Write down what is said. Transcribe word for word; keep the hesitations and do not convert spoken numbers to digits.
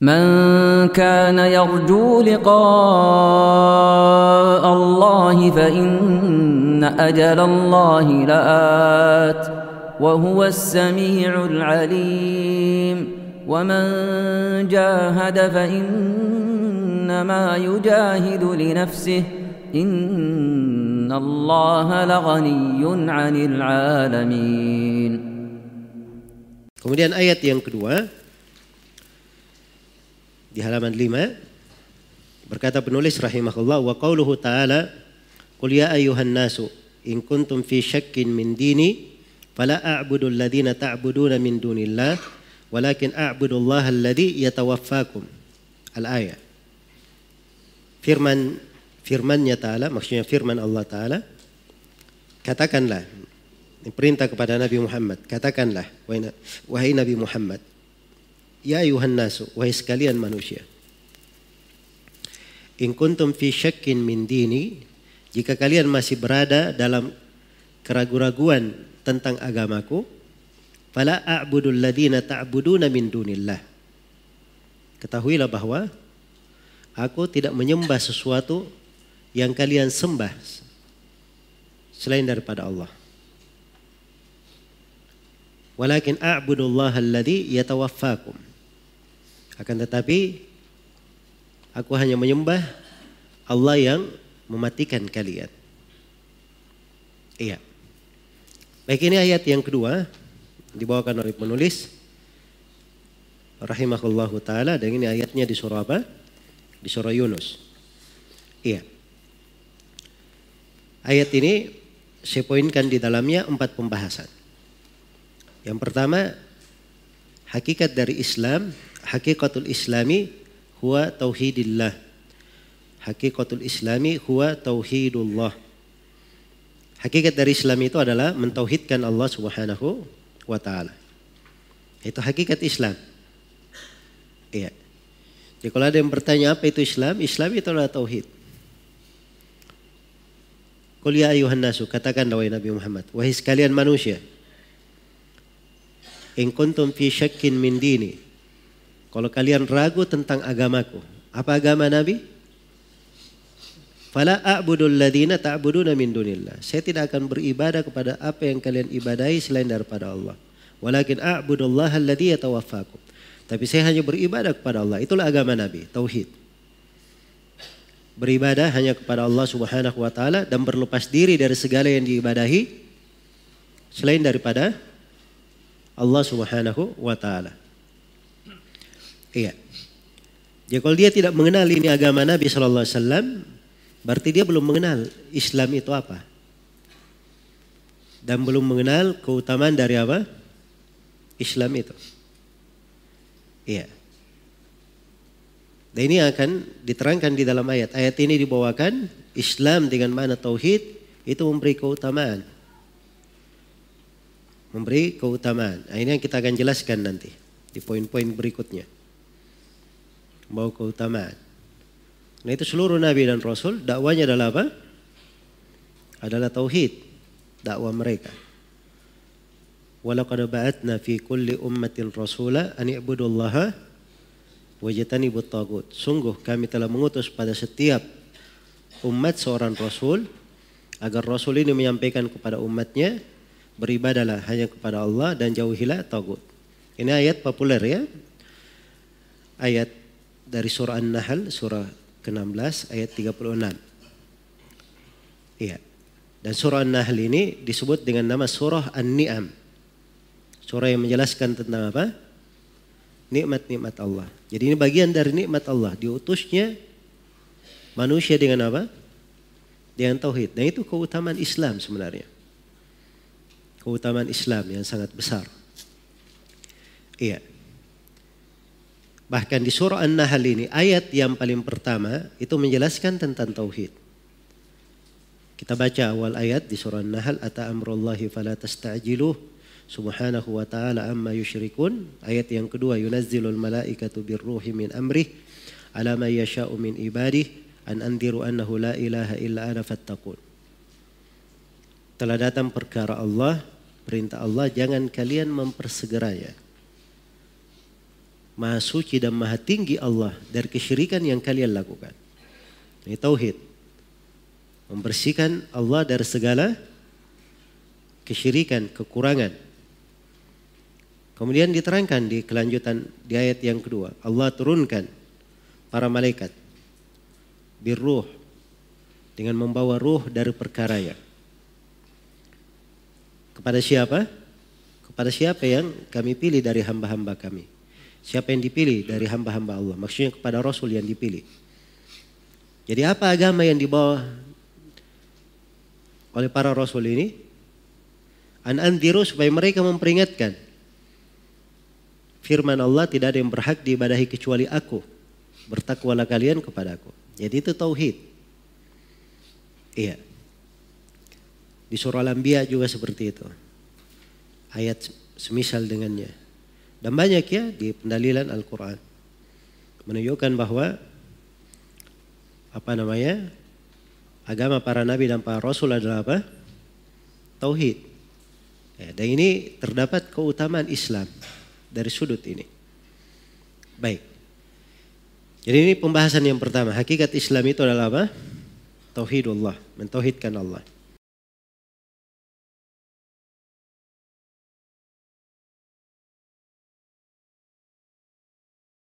من كان يرجو لقاء الله فإن أجل الله لآت وهو السميع العليم ومن جاهد فإنما يجاهد لنفسه إن الله لغني عن العالمين. Kemudian ayat yang kedua di halaman lima berkata penulis rahimahullah, wa qauluhu ta'ala qul ya ayyuhan nasu in kuntum fi syakkin min dini fala a'budu alladhina ta'buduna min dunillah walakin a'budu Allah alladhi yatawaffakum. Al-ayat. Firman firmannya ta'ala, maksudnya firman Allah ta'ala, katakanlah, ini perintah kepada Nabi Muhammad, katakanlah wahai Nabi Muhammad, ya ayuhan nasu, wahai sekalian manusia, in kuntum fi syakkin min dini, jika kalian masih berada dalam keraguan-raguan tentang agamaku, fala a'budul ladina ta'buduna min dunillah. Ketahuilah bahwa aku tidak menyembah sesuatu yang kalian sembah selain daripada Allah. Walakin a'budullaha alladhi yatawaffakum. Akan tetapi aku hanya menyembah Allah yang mematikan kalian. Iya. Baik, ini ayat yang kedua dibawakan oleh penulis rahimahullahu ta'ala, dan ini ayatnya di surah apa? Di surah Yunus. Iya. Ayat ini saya poinkan di dalamnya empat pembahasan. Yang pertama, hakikat dari Islam, hakikatul islami huwa tauhidillah. Hakikatul islami huwa tauhidullah. Hakikat dari Islam itu adalah mentauhidkan Allah Subhanahu wa ta'ala. Itu hakikat Islam. Iya. Jadi kalau ada yang bertanya apa itu Islam, Islam itu adalah tauhid. Qul ya ayuhan nasu, katakanlah wahai Nabi Muhammad, wahai sekalian manusia, in kuntum fi syakkin min dini, kalau kalian ragu tentang agamaku. Apa agama Nabi? Fala a'budul ladina ta'buduna min dunillah. Saya tidak akan beribadah kepada apa yang kalian ibadahi selain daripada Allah. Walakin a'budullaha alladhi yatawaffakum. Tapi saya hanya beribadah kepada Allah. Itulah agama Nabi, tauhid. Beribadah hanya kepada Allah Subhanahu wa ta'ala dan berlepas diri dari segala yang diibadahi selain daripada Allah Subhanahu wa ta'ala. Iya. Jadi kalau dia tidak mengenal ini agama Nabi sallallahu alaihi wasallam, berarti dia belum mengenal Islam itu apa. Dan belum mengenal keutamaan dari apa? Islam itu. Iya. Dan ini akan diterangkan di dalam ayat. Ayat ini dibawakan Islam dengan makna tauhid itu memberi keutamaan. Memberi keutamaan. Nah, ini yang kita akan jelaskan nanti di poin-poin berikutnya. Membawa keutamaan. Nah, itu seluruh Nabi dan Rasul dakwanya adalah apa? Adalah tauhid. Dakwah mereka. Walaqad ba'atna fi kulli ummatin rasula an i'budullaha wajtanibut taghut. Sungguh kami telah mengutus pada setiap umat seorang rasul agar rasul ini menyampaikan kepada umatnya, beribadalah hanya kepada Allah dan jauhilah taghut. Ini ayat populer ya. Ayat dari surah An-Nahl surah ke enam belas ayat tiga puluh enam. Iya. Dan surah An-Nahl ini disebut dengan nama surah An-Ni'am. Surah yang menjelaskan tentang apa? Nikmat-nikmat Allah. Jadi ini bagian dari nikmat Allah. Diutusnya manusia dengan apa? Dengan tauhid. Dan itu keutamaan Islam sebenarnya. Keutamaan Islam yang sangat besar. Iya. Bahkan di surah An-Nahl ini ayat yang paling pertama itu menjelaskan tentang tauhid. Kita baca awal ayat di surah An-Nahl, ata amrullahi fala tasta'jiluh subhanahu wa ta'ala amma yusyrikun. Ayat yang kedua, yunazzilul malaikatu birruhi min amrih ala man yasha'u min ibadih an andiru annahu la ilaha illa ana fattaqun. Telah datang perkara Allah, perintah Allah, jangan kalian mempersegeranya. maha suci dan maha tinggi Allah dari kesyirikan yang kalian lakukan. Ini tauhid. Membersihkan Allah dari segala kesyirikan, kekurangan. Kemudian diterangkan di kelanjutan di ayat yang kedua, Allah turunkan para malaikat birruh, dengan membawa ruh dari perkaranya. Kepada siapa? Kepada siapa yang kami pilih dari hamba-hamba kami. Siapa yang dipilih dari hamba-hamba Allah? Maksudnya kepada Rasul yang dipilih. Jadi apa agama yang dibawa oleh para Rasul ini? An anziru, supaya mereka memperingatkan. Firman Allah, tidak ada yang berhak diibadahi kecuali aku. Bertakwalah kalian kepada aku. Jadi itu tauhid. Iya. Di surah Al-Anbiya juga seperti itu. Ayat semisal dengannya. Dan banyak ya di pendalilan Al-Quran. Menunjukkan bahwa apa namanya, agama para nabi dan para rasul adalah apa? Tauhid. Ya, dan ini terdapat keutamaan Islam dari sudut ini. Baik. Jadi ini pembahasan yang pertama. Hakikat Islam itu adalah apa? Tauhidullah, mentauhidkan Allah.